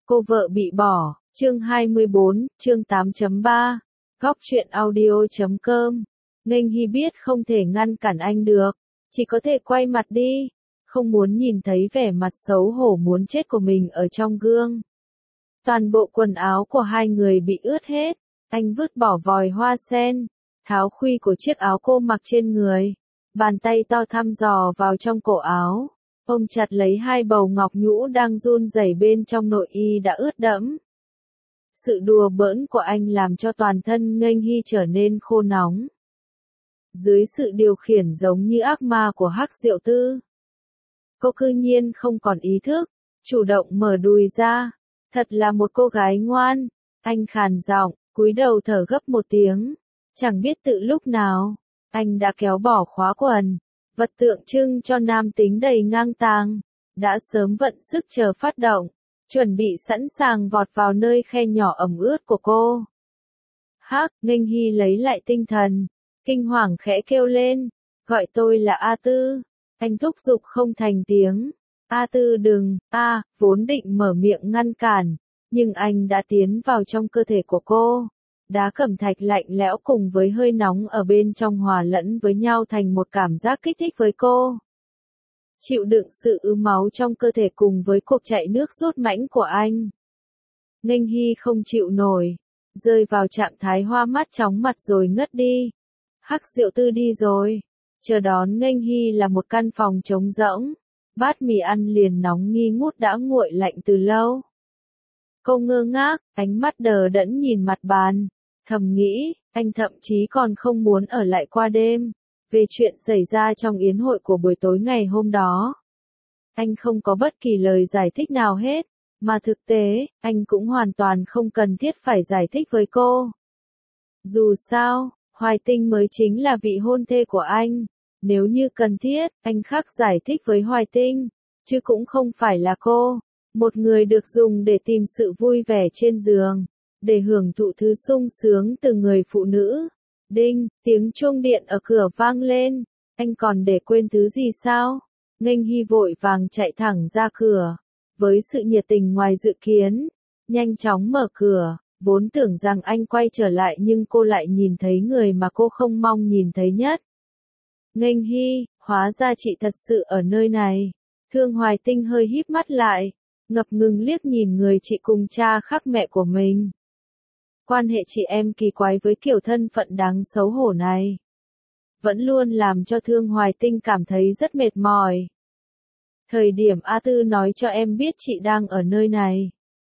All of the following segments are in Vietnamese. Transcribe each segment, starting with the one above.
Cô vợ bị bỏ, chương 24, chương 8.3, góc truyện audio.com. Nghênh Hy biết không thể ngăn cản anh được, chỉ có thể quay mặt đi, không muốn nhìn thấy vẻ mặt xấu hổ muốn chết của mình ở trong gương. Toàn bộ quần áo của hai người bị ướt hết, anh vứt bỏ vòi hoa sen, tháo khuy của chiếc áo cô mặc trên người, bàn tay to thăm dò vào trong cổ áo. Ôm chặt lấy hai bầu ngọc nhũ đang run rẩy bên trong nội y đã ướt đẫm. Sự đùa bỡn của anh làm cho toàn thân Nghênh Hy trở nên khô nóng. Dưới sự điều khiển giống như ác ma của Hắc Diệu Tư, cô cư nhiên không còn ý thức, chủ động mở đùi ra. Thật là một cô gái ngoan. Anh khàn giọng, cúi đầu thở gấp một tiếng. Chẳng biết tự lúc nào, anh đã kéo bỏ khóa quần. Vật tượng trưng cho nam tính đầy ngang tàng, đã sớm vận sức chờ phát động, chuẩn bị sẵn sàng vọt vào nơi khe nhỏ ẩm ướt của cô. Hắc, Nghênh Hy lấy lại tinh thần, kinh hoàng khẽ kêu lên, gọi tôi là A Tư. Anh thúc giục không thành tiếng. A Tư đừng, vốn định mở miệng ngăn cản, nhưng anh đã tiến vào trong cơ thể của cô. Đá cẩm thạch lạnh lẽo cùng với hơi nóng ở bên trong hòa lẫn với nhau thành một cảm giác kích thích với cô. Chịu đựng sự ứ máu trong cơ thể cùng với cuộc chạy nước rút mãnh của anh. Nghênh Hy không chịu nổi, rơi vào trạng thái hoa mắt chóng mặt rồi ngất đi. Hắc Diệu Tư đi rồi. Chờ đón Nghênh Hy là một căn phòng trống rỗng. Bát mì ăn liền nóng nghi ngút đã nguội lạnh từ lâu. Cô ngơ ngác, ánh mắt đờ đẫn nhìn mặt bàn. Thầm nghĩ, anh thậm chí còn không muốn ở lại qua đêm. Về chuyện xảy ra trong yến hội của buổi tối ngày hôm đó, anh không có bất kỳ lời giải thích nào hết. Mà thực tế, anh cũng hoàn toàn không cần thiết phải giải thích với cô. Dù sao, Hoài Tinh mới chính là vị hôn thê của anh. Nếu như cần thiết, anh khắc giải thích với Hoài Tinh, chứ cũng không phải là cô. Một người được dùng để tìm sự vui vẻ trên giường, để hưởng thụ thứ sung sướng từ người phụ nữ. Đinh, tiếng chuông điện ở cửa vang lên. Anh còn để quên thứ gì sao? Nghênh Hy vội vàng chạy thẳng ra cửa. Với sự nhiệt tình ngoài dự kiến, nhanh chóng mở cửa. Vốn tưởng rằng anh quay trở lại nhưng cô lại nhìn thấy người mà cô không mong nhìn thấy nhất. Nghênh Hy, hóa ra chị thật sự ở nơi này. Thương Hoài Tinh hơi híp mắt lại, ngập ngừng liếc nhìn người chị cùng cha khác mẹ của mình. Quan hệ chị em kỳ quái với kiểu thân phận đáng xấu hổ này, vẫn luôn làm cho Thương Hoài Tinh cảm thấy rất mệt mỏi. Thời điểm A Tư nói cho em biết chị đang ở nơi này,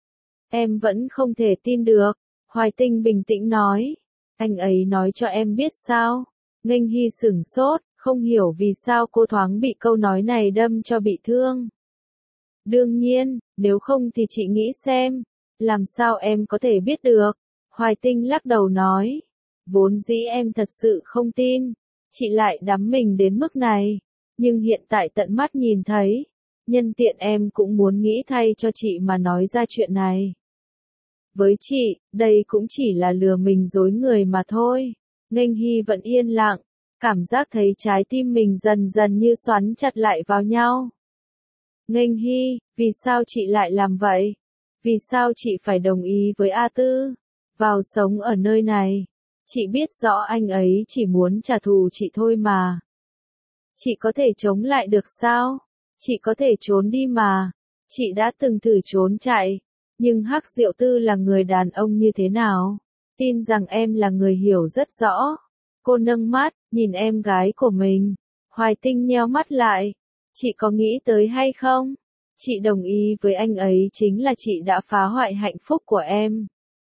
em vẫn không thể tin được. Hoài Tinh bình tĩnh nói, anh ấy nói cho em biết sao? Nghênh Hy sửng sốt, không hiểu vì sao cô thoáng bị câu nói này đâm cho bị thương. Đương nhiên, nếu không thì chị nghĩ xem, làm sao em có thể biết được? Hoài Tinh lắc đầu nói, vốn dĩ em thật sự không tin, chị lại đắm mình đến mức này, nhưng hiện tại tận mắt nhìn thấy, nhân tiện em cũng muốn nghĩ thay cho chị mà nói ra chuyện này. Với chị, đây cũng chỉ là lừa mình dối người mà thôi. Nghênh Hy vẫn yên lặng, cảm giác thấy trái tim mình dần dần như xoắn chặt lại vào nhau. Nghênh Hy, vì sao chị lại làm vậy? Vì sao chị phải đồng ý với A Tư vào sống ở nơi này? Chị biết rõ anh ấy chỉ muốn trả thù chị thôi mà. Chị có thể chống lại được sao? Chị có thể trốn đi mà. Chị đã từng thử trốn chạy, nhưng Hắc Diệu Tư là người đàn ông như thế nào? Tin rằng em là người hiểu rất rõ. Cô nâng mắt, nhìn em gái của mình. Hoài Tinh nheo mắt lại. Chị có nghĩ tới hay không? Chị đồng ý với anh ấy chính là chị đã phá hoại hạnh phúc của em.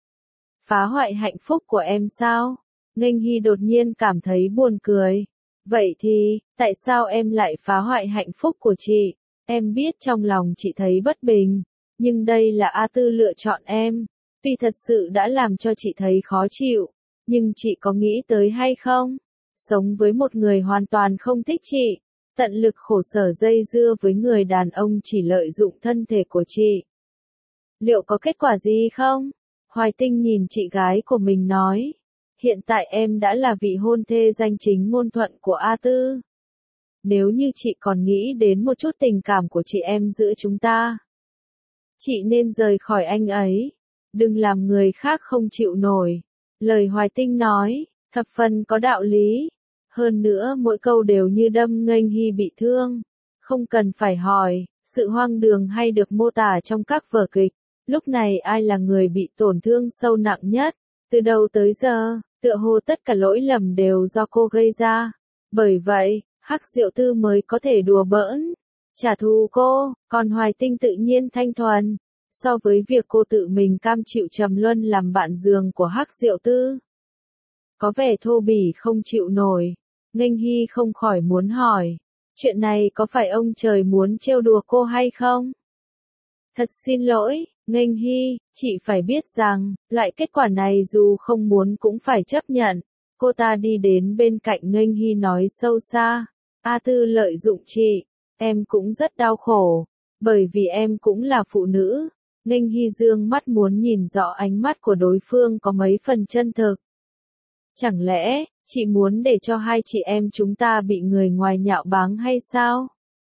Phá hoại hạnh phúc của em sao? Nghênh Hy đột nhiên cảm thấy buồn cười. Vậy thì, tại sao em lại phá hoại hạnh phúc của chị? Em biết trong lòng chị thấy bất bình, nhưng đây là A Tư lựa chọn em. Vì thật sự đã làm cho chị thấy khó chịu, nhưng chị có nghĩ tới hay không? Sống với một người hoàn toàn không thích chị, tận lực khổ sở dây dưa với người đàn ông chỉ lợi dụng thân thể của chị. Liệu có kết quả gì không? Hoài Tinh nhìn chị gái của mình nói, hiện tại em đã là vị hôn thê danh chính ngôn thuận của A Tư. Nếu như chị còn nghĩ đến một chút tình cảm của chị em giữa chúng ta, Chị nên rời khỏi anh ấy. Đừng làm người khác không chịu nổi. Lời Hoài Tinh nói, thập phần có đạo lý. Hơn nữa mỗi câu đều như đâm nghênh Hy bị thương. Không cần phải hỏi, sự hoang đường hay được mô tả trong các vở kịch. Lúc này ai là người bị tổn thương sâu nặng nhất? Từ đầu tới giờ, tựa hồ tất cả lỗi lầm đều do cô gây ra. Bởi vậy, Hắc Diệu Tư mới có thể đùa bỡn, trả thù cô, còn Hoài Tinh tự nhiên thanh thuần. So với việc cô tự mình cam chịu trầm luân làm bạn giường của Hắc Diệu Tư, có vẻ thô bỉ không chịu nổi. Nghênh Hy không khỏi muốn hỏi, chuyện này có phải ông trời muốn trêu đùa cô hay không? Thật xin lỗi, Nghênh Hy, chị phải biết rằng, lại kết quả này dù không muốn cũng phải chấp nhận. Cô ta đi đến bên cạnh Nghênh Hy nói sâu xa, A Tư lợi dụng chị, em cũng rất đau khổ, bởi vì em cũng là phụ nữ. Nghênh Hy dương mắt muốn nhìn rõ ánh mắt của đối phương có mấy phần chân thực. Chẳng lẽ, chị muốn để cho hai chị em chúng ta bị người ngoài nhạo báng hay sao?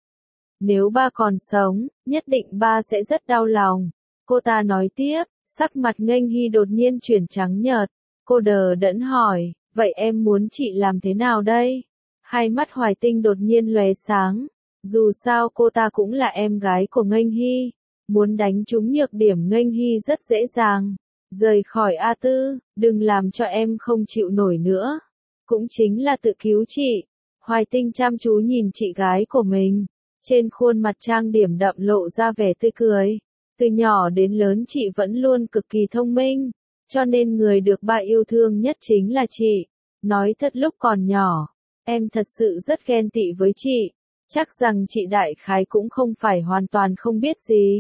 Nếu ba còn sống, nhất định ba sẽ rất đau lòng. Cô ta nói tiếp, sắc mặt Nghênh Hy đột nhiên chuyển trắng nhợt. Cô đờ đẫn hỏi, vậy em muốn chị làm thế nào đây? Hai mắt Hoài Tinh đột nhiên lóe sáng. Dù sao cô ta cũng là em gái của Nghênh Hy. Muốn đánh trúng nhược điểm Nghênh Hy rất dễ dàng. Rời khỏi A Tư, đừng làm cho em không chịu nổi nữa. Cũng chính là tự cứu chị. Hoài Tinh chăm chú nhìn chị gái của mình. Trên khuôn mặt trang điểm đậm lộ ra vẻ tươi cười. Từ nhỏ đến lớn chị vẫn luôn cực kỳ thông minh. Cho nên người được ba yêu thương nhất chính là chị. Nói thật lúc còn nhỏ, em thật sự rất ghen tị với chị. Chắc rằng chị đại khái cũng không phải hoàn toàn không biết gì.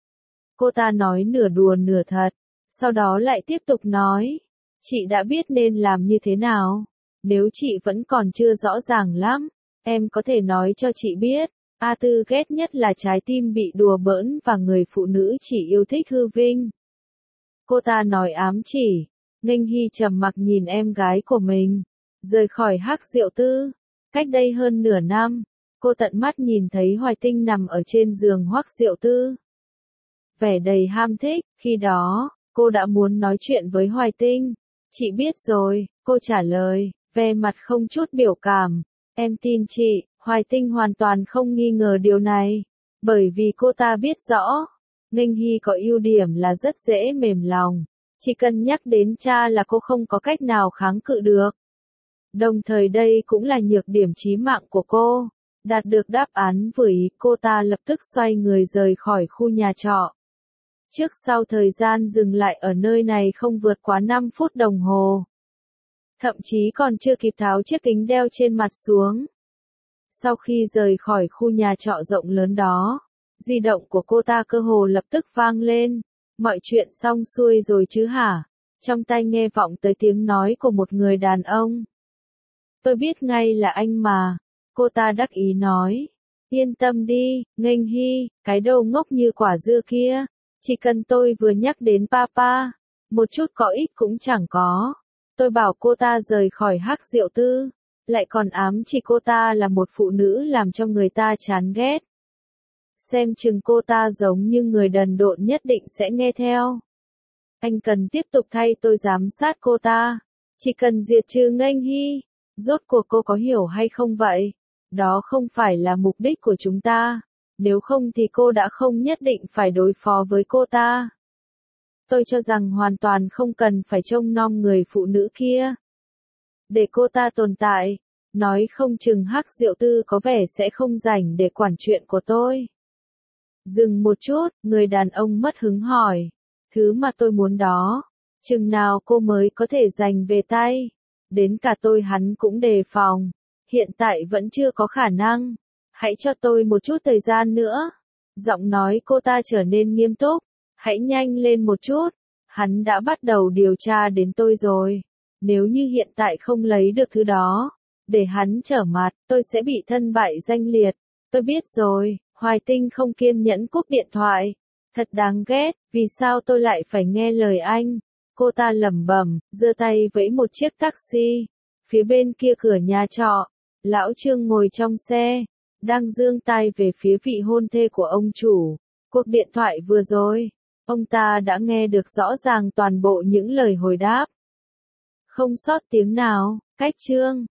Cô ta nói nửa đùa nửa thật. Sau đó lại tiếp tục nói. Chị đã biết nên làm như thế nào. Nếu chị vẫn còn chưa rõ ràng lắm, em có thể nói cho chị biết. A Tư ghét nhất là trái tim bị đùa bỡn và người phụ nữ chỉ yêu thích hư vinh. Cô ta nói ám chỉ. Nghênh Hy trầm mặc nhìn em gái của mình. Rời khỏi Hắc Diệu Tư. Cách đây hơn nửa năm, cô tận mắt nhìn thấy Hoài Tinh nằm ở trên giường Hoắc Diệu Tư. Vẻ đầy ham thích, khi đó, cô đã muốn nói chuyện với Hoài Tinh. Chị biết rồi, cô trả lời, vẻ mặt không chút biểu cảm. Em tin chị. Hoài Tinh hoàn toàn không nghi ngờ điều này, bởi vì cô ta biết rõ, Nghênh Hy có ưu điểm là rất dễ mềm lòng, chỉ cần nhắc đến cha là cô không có cách nào kháng cự được. Đồng thời đây cũng là nhược điểm chí mạng của cô. Đạt được đáp án vừa ý, cô ta lập tức xoay người rời khỏi khu nhà trọ. Trước sau thời gian dừng lại ở nơi này không vượt quá 5 phút đồng hồ. Thậm chí còn chưa kịp tháo chiếc kính đeo trên mặt xuống. Sau khi rời khỏi khu nhà trọ rộng lớn đó, di động của cô ta cơ hồ lập tức vang lên. Mọi chuyện xong xuôi rồi chứ hả? Trong tai nghe vọng tới tiếng nói của một người đàn ông. Tôi biết ngay là anh mà. Cô ta đắc ý nói. Yên tâm đi, Nghênh Hy, cái đầu ngốc như quả dưa kia. Chỉ cần tôi vừa nhắc đến papa, một chút có ích cũng chẳng có. Tôi bảo cô ta rời khỏi Hắc Diệu Tư. Lại còn ám chỉ cô ta là một phụ nữ làm cho người ta chán ghét. Xem chừng cô ta giống như người đần độn nhất định sẽ nghe theo. Anh cần tiếp tục thay tôi giám sát cô ta. Chỉ cần diệt trừ Nghênh Hy. Rốt cuộc cô có hiểu hay không vậy? Đó không phải là mục đích của chúng ta. Nếu không thì cô đã không nhất định phải đối phó với cô ta. Tôi cho rằng hoàn toàn không cần phải trông nom người phụ nữ kia. Để cô ta tồn tại, nói không chừng Hắc Diệu Tư có vẻ sẽ không rảnh để quản chuyện của tôi. Dừng một chút, người đàn ông mất hứng hỏi. Thứ mà tôi muốn đó, chừng nào cô mới có thể giành về tay? Đến cả tôi hắn cũng đề phòng. Hiện tại vẫn chưa có khả năng. Hãy cho tôi một chút thời gian nữa. Giọng nói cô ta trở nên nghiêm túc. Hãy nhanh lên một chút. Hắn đã bắt đầu điều tra đến tôi rồi. Nếu như hiện tại không lấy được thứ đó, để hắn trở mặt, tôi sẽ bị thân bại danh liệt. Tôi biết rồi. Hoài Tinh không kiên nhẫn cúp điện thoại. Thật đáng ghét, vì sao tôi lại phải nghe lời anh? Cô ta lẩm bẩm, giơ tay vẫy một chiếc taxi. Phía bên kia cửa nhà trọ, lão Trương ngồi trong xe, đang giương tay về phía vị hôn thê của ông chủ. Cuộc điện thoại vừa rồi, ông ta đã nghe được rõ ràng toàn bộ những lời hồi đáp. Không sót tiếng nào, cách chương.